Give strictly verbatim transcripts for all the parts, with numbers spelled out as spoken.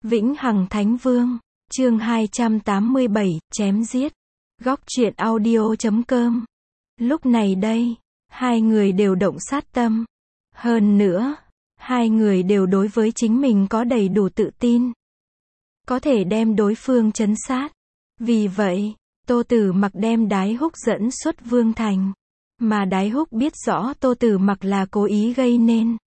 Vĩnh Hằng Thánh Vương, chương hai trăm tám mươi bảy, chém giết. Góc truyện audio chấm com. Lúc này đây, hai người đều động sát tâm. Hơn nữa, hai người đều đối với chính mình có đầy đủ tự tin. Có thể đem đối phương trấn sát. Vì vậy, Tô Tử Mặc đem Đái Húc dẫn xuất Vương Thành. Mà Đái Húc biết rõ Tô Tử Mặc là cố ý gây nên.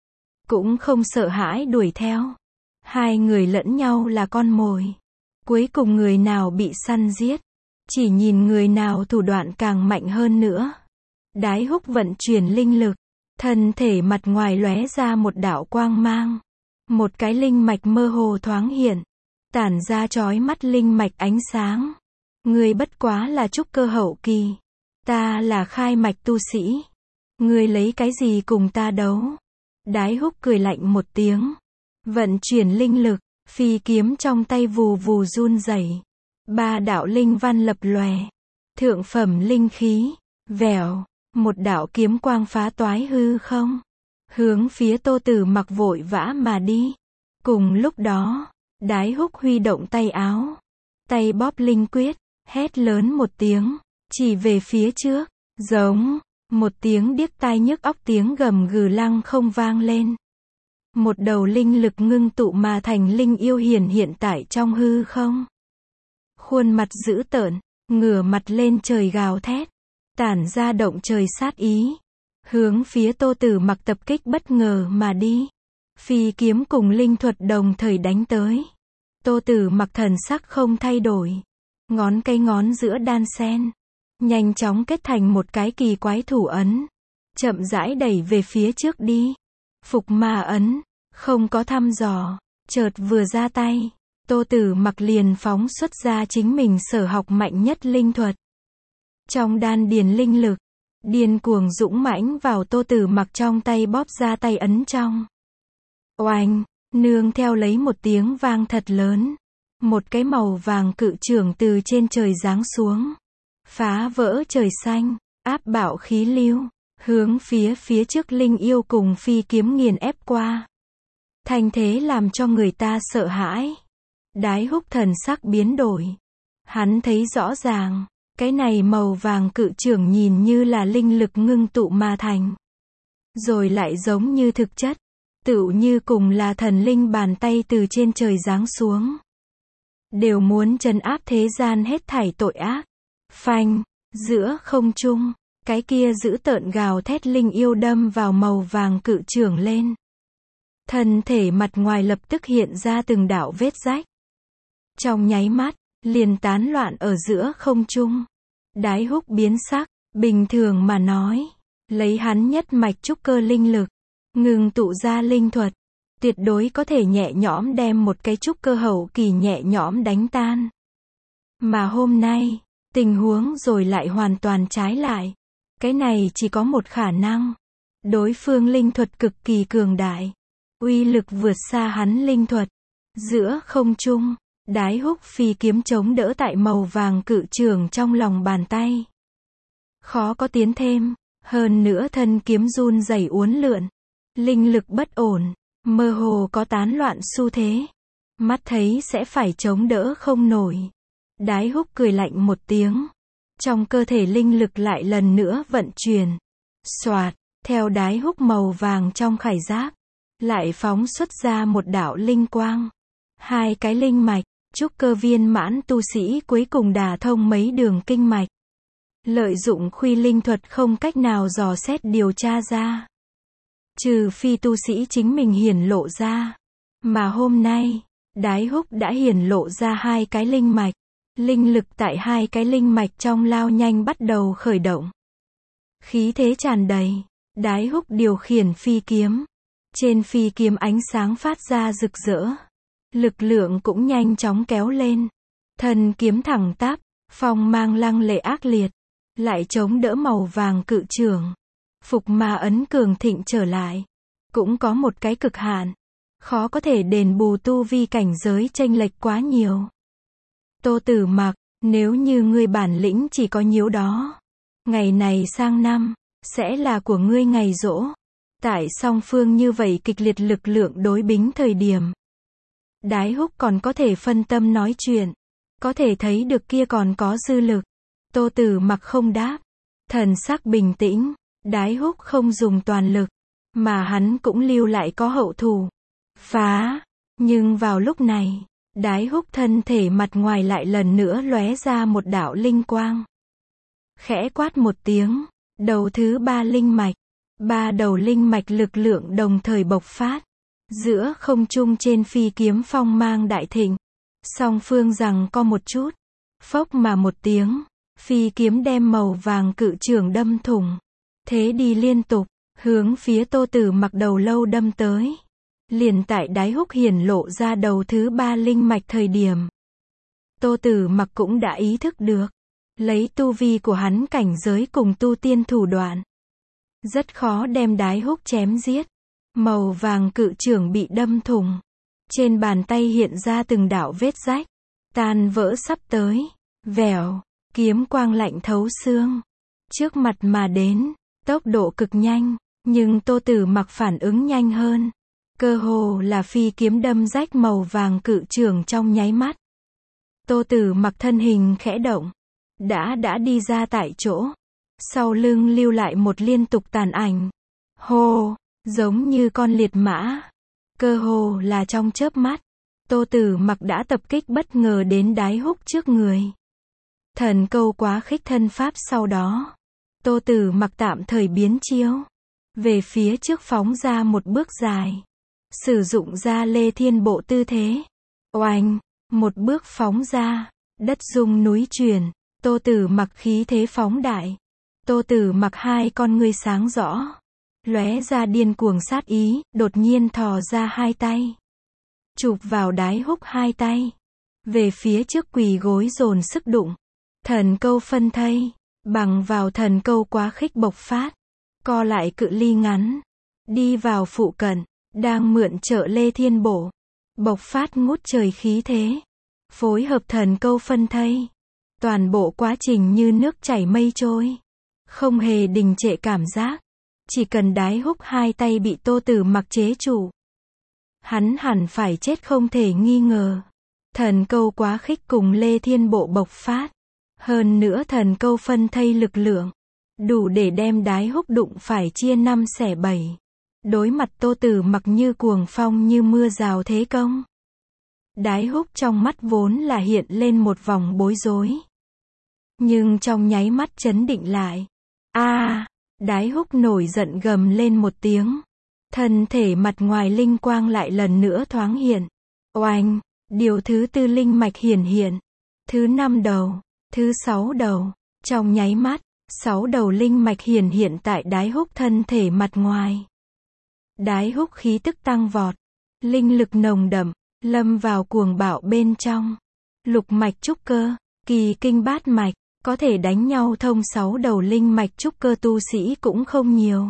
Cũng không sợ hãi đuổi theo. Hai người lẫn nhau là con mồi. Cuối cùng người nào bị săn giết. Chỉ nhìn người nào thủ đoạn càng mạnh hơn nữa. Đái Húc vận chuyển linh lực. Thân thể mặt ngoài lóe ra một đạo quang mang. Một cái linh mạch mơ hồ thoáng hiện. Tản ra chói mắt linh mạch ánh sáng. Ngươi bất quá là trúc cơ hậu kỳ. Ta là khai mạch tu sĩ. Ngươi lấy cái gì cùng ta đấu? Đái Húc cười lạnh một tiếng. Vận chuyển linh lực, phi kiếm trong tay vù vù run rẩy. Ba đạo linh văn lập lòe. Thượng phẩm linh khí, vèo, một đạo kiếm quang phá toái hư không. Hướng phía Tô Tử Mặc vội vã mà đi. Cùng lúc đó, Đái Húc huy động tay áo. Tay bóp linh quyết, hét lớn một tiếng, chỉ về phía trước, giống, một tiếng điếc tai nhức óc tiếng gầm gừ lăng không vang lên. Một đầu linh lực ngưng tụ mà thành linh yêu hiển hiện tại trong hư không. Khuôn mặt dữ tợn, ngửa mặt lên trời gào thét, tản ra động trời sát ý. Hướng phía Tô Tử Mặc tập kích bất ngờ mà đi. Phi kiếm cùng linh thuật đồng thời đánh tới. Tô Tử Mặc thần sắc không thay đổi. Ngón cây ngón giữa đan sen. Nhanh chóng kết thành một cái kỳ quái thủ ấn. Chậm rãi đẩy về phía trước đi. Phục ma ấn. Không có thăm dò. Chợt vừa ra tay. Tô Tử Mặc liền phóng xuất ra chính mình sở học mạnh nhất linh thuật. Trong đan điền linh lực. Điên cuồng dũng mãnh vào Tô Tử Mặc trong tay bóp ra tay ấn trong. Oanh, nương theo lấy một tiếng vang thật lớn. Một cái màu vàng cự chưởng từ trên trời giáng xuống. Phá vỡ trời xanh, áp bạo khí lưu, hướng phía phía trước linh yêu cùng phi kiếm nghiền ép qua. Thành thế làm cho người ta sợ hãi. Đái Húc thần sắc biến đổi. Hắn thấy rõ ràng, cái này màu vàng cự chưởng nhìn như là linh lực ngưng tụ mà thành. Rồi lại giống như thực chất, tựu như cùng là thần linh bàn tay từ trên trời giáng xuống. Đều muốn trấn áp thế gian hết thảy tội ác. Phanh, giữa không trung, cái kia dữ tợn gào thét linh yêu đâm vào màu vàng cự chưởng lên. Thân thể mặt ngoài lập tức hiện ra từng đạo vết rách. Trong nháy mắt, liền tán loạn ở giữa không trung. Đái Húc biến sắc, bình thường mà nói, lấy hắn nhất mạch trúc cơ linh lực, ngừng tụ ra linh thuật, tuyệt đối có thể nhẹ nhõm đem một cái trúc cơ hậu kỳ nhẹ nhõm đánh tan. Mà hôm nay, tình huống rồi lại hoàn toàn trái lại. Cái này chỉ có một khả năng. Đối phương linh thuật cực kỳ cường đại. Uy lực vượt xa hắn linh thuật. Giữa không trung, Đái Húc phi kiếm chống đỡ tại màu vàng cự chưởng trong lòng bàn tay. Khó có tiến thêm. Hơn nữa thân kiếm run rẩy uốn lượn. Linh lực bất ổn. Mơ hồ có tán loạn xu thế. Mắt thấy sẽ phải chống đỡ không nổi. Đái Húc cười lạnh một tiếng. Trong cơ thể linh lực lại lần nữa vận chuyển. Xoạt, theo Đái Húc màu vàng trong khải giáp. Lại phóng xuất ra một đạo linh quang. Hai cái linh mạch, trúc cơ viên mãn tu sĩ cuối cùng đả thông mấy đường kinh mạch. Lợi dụng khuy linh thuật không cách nào dò xét điều tra ra. Trừ phi tu sĩ chính mình hiển lộ ra. Mà hôm nay, Đái Húc đã hiển lộ ra hai cái linh mạch. Linh lực tại hai cái linh mạch trong lao nhanh bắt đầu khởi động. Khí thế tràn đầy. Đái Húc điều khiển phi kiếm. Trên phi kiếm ánh sáng phát ra rực rỡ. Lực lượng cũng nhanh chóng kéo lên. Thân kiếm thẳng tắp, phong mang lăng lệ ác liệt. Lại chống đỡ màu vàng cự chưởng. Phục ma ấn cường thịnh trở lại. Cũng có một cái cực hạn. Khó có thể đền bù tu vi cảnh giới chênh lệch quá nhiều. Tô Tử Mặc, nếu như ngươi bản lĩnh chỉ có nhiêu đó. Ngày này sang năm, sẽ là của ngươi ngày giỗ. Tại song phương như vậy kịch liệt lực lượng đối bính thời điểm. Đái Húc còn có thể phân tâm nói chuyện. Có thể thấy được kia còn có dư lực. Tô Tử Mặc không đáp. Thần sắc bình tĩnh. Đái Húc không dùng toàn lực. Mà hắn cũng lưu lại có hậu thủ. Phá. Nhưng vào lúc này, Đái Húc thân thể mặt ngoài lại lần nữa lóe ra một đạo linh quang. Khẽ quát một tiếng. Đầu thứ ba linh mạch. Ba đầu linh mạch lực lượng đồng thời bộc phát. Giữa không trung trên phi kiếm phong mang đại thịnh. Song phương rằng co một chút. Phốc mà một tiếng. Phi kiếm đem màu vàng cự trường đâm thủng. Thế đi liên tục. Hướng phía Tô Tử Mặc đầu lâu đâm tới. Liền tại Đái Húc hiển lộ ra đầu thứ ba linh mạch thời điểm. Tô Tử Mặc cũng đã ý thức được. Lấy tu vi của hắn cảnh giới cùng tu tiên thủ đoạn. Rất khó đem Đái Húc chém giết. Màu vàng cự trưởng bị đâm thủng. Trên bàn tay hiện ra từng đạo vết rách. Tan vỡ sắp tới. Vèo. Kiếm quang lạnh thấu xương. Trước mặt mà đến. Tốc độ cực nhanh. Nhưng Tô Tử Mặc phản ứng nhanh hơn. Cơ hồ là phi kiếm đâm rách màu vàng cự trưởng trong nháy mắt. Tô Tử Mặc thân hình khẽ động. Đã đã đi ra tại chỗ. Sau lưng lưu lại một liên tục tàn ảnh. Hô, giống như con liệt mã. Cơ hồ là trong chớp mắt. Tô Tử Mặc đã tập kích bất ngờ đến Đái Húc trước người. Thần câu quá khích thân pháp sau đó. Tô Tử Mặc tạm thời biến chiêu. Về phía trước phóng ra một bước dài. Sử dụng ra Lê Thiên Bộ tư thế. Oanh, một bước phóng ra. Đất rung núi chuyển. Tô Tử Mặc khí thế phóng đại. Tô Tử Mặc hai con ngươi sáng rõ. Lóe ra điên cuồng sát ý, đột nhiên thò ra hai tay. Chụp vào Đái Húc hai tay. Về phía trước quỳ gối dồn sức đụng. Thần câu phân thây. Bằng vào thần câu quá khích bộc phát. Co lại cự ly ngắn. Đi vào phụ cận. Đang mượn trợ Lê Thiên Bổ. Bộc phát ngút trời khí thế. Phối hợp thần câu phân thây. Toàn bộ quá trình như nước chảy mây trôi. Không hề đình trệ cảm giác. Chỉ cần Đái Húc hai tay bị Tô Tử Mặc chế trụ. Hắn hẳn phải chết không thể nghi ngờ. Thần câu quá khích cùng Lê Thiên Bộ bộc phát. Hơn nữa thần câu phân thây lực lượng. Đủ để đem Đái Húc đụng phải chia năm xẻ bảy. Đối mặt Tô Tử Mặc như cuồng phong như mưa rào thế công. Đái Húc trong mắt vốn là hiện lên một vòng bối rối. Nhưng trong nháy mắt chấn định lại. A, à, Đái Húc nổi giận gầm lên một tiếng. Thân thể mặt ngoài linh quang lại lần nữa thoáng hiện. Oanh, điều thứ tư linh mạch hiển hiện. Thứ năm đầu, thứ sáu đầu. Trong nháy mắt, sáu đầu linh mạch hiển hiện tại Đái Húc thân thể mặt ngoài. Đái Húc khí tức tăng vọt. Linh lực nồng đậm, lâm vào cuồng bạo bên trong. Lục mạch trúc cơ, kỳ kinh bát mạch. Có thể đánh nhau thông sáu đầu linh mạch trúc cơ tu sĩ cũng không nhiều.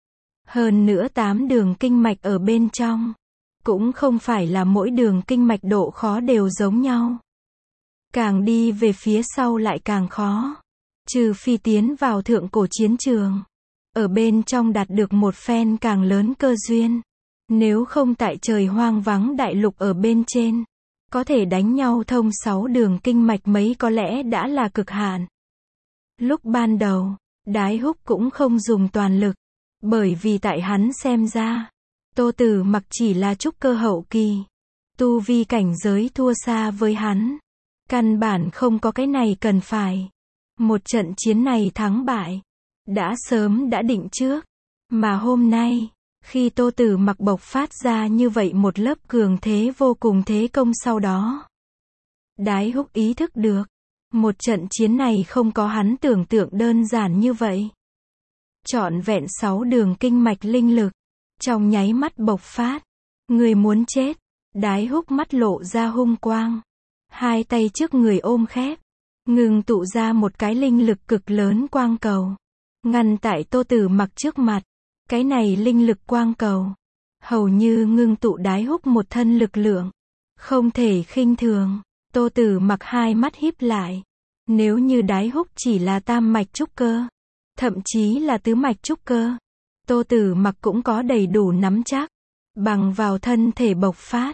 Hơn nữa tám đường kinh mạch ở bên trong. Cũng không phải là mỗi đường kinh mạch độ khó đều giống nhau. Càng đi về phía sau lại càng khó. Trừ phi tiến vào thượng cổ chiến trường. Ở bên trong đạt được một phen càng lớn cơ duyên. Nếu không tại trời hoang vắng đại lục ở bên trên. Có thể đánh nhau thông sáu đường kinh mạch mấy có lẽ đã là cực hạn. Lúc ban đầu, Đái Húc cũng không dùng toàn lực. Bởi vì tại hắn xem ra, Tô Tử Mặc chỉ là trúc cơ hậu kỳ. Tu vi cảnh giới thua xa với hắn. Căn bản không có cái này cần phải. Một trận chiến này thắng bại. Đã sớm đã định trước. Mà hôm nay, khi Tô Tử Mặc bộc phát ra như vậy một lớp cường thế vô cùng thế công sau đó. Đái Húc ý thức được. Một trận chiến này không có hắn tưởng tượng đơn giản như vậy. Trọn vẹn sáu đường kinh mạch linh lực. Trong nháy mắt bộc phát. Người muốn chết. Đái Húc mắt lộ ra hung quang. Hai tay trước người ôm khép. Ngừng tụ ra một cái linh lực cực lớn quang cầu. Ngăn tại Tô Tử Mặc trước mặt. Cái này linh lực quang cầu. Hầu như ngưng tụ Đái Húc một thân lực lượng. Không thể khinh thường. Tô Tử Mặc hai mắt híp lại. Nếu như Đái Húc chỉ là tam mạch trúc cơ. Thậm chí là tứ mạch trúc cơ. Tô Tử Mặc cũng có đầy đủ nắm chắc. Bằng vào thân thể bộc phát.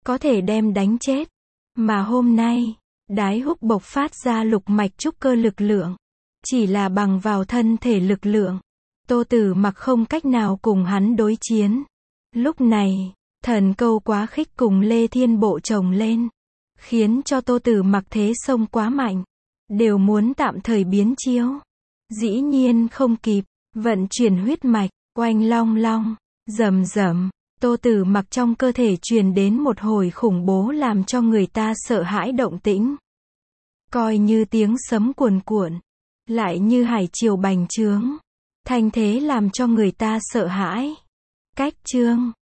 có thể đem đánh chết. Mà hôm nay, Đái Húc bộc phát ra lục mạch trúc cơ lực lượng. Chỉ là bằng vào thân thể lực lượng. Tô Tử Mặc không cách nào cùng hắn đối chiến. Lúc này, thần câu quá khích cùng Lê Thiên Bộ chồng lên. Khiến cho Tô Tử Mặc thế sông quá mạnh. Đều muốn tạm thời biến chiếu. Dĩ nhiên không kịp. Vận chuyển huyết mạch, oanh long long, rầm rầm. Tô Tử Mặc trong cơ thể truyền đến một hồi khủng bố làm cho người ta sợ hãi động tĩnh. Coi như tiếng sấm cuồn cuộn. Lại như hải triều bành trướng. Thanh thế làm cho người ta sợ hãi. Cách chương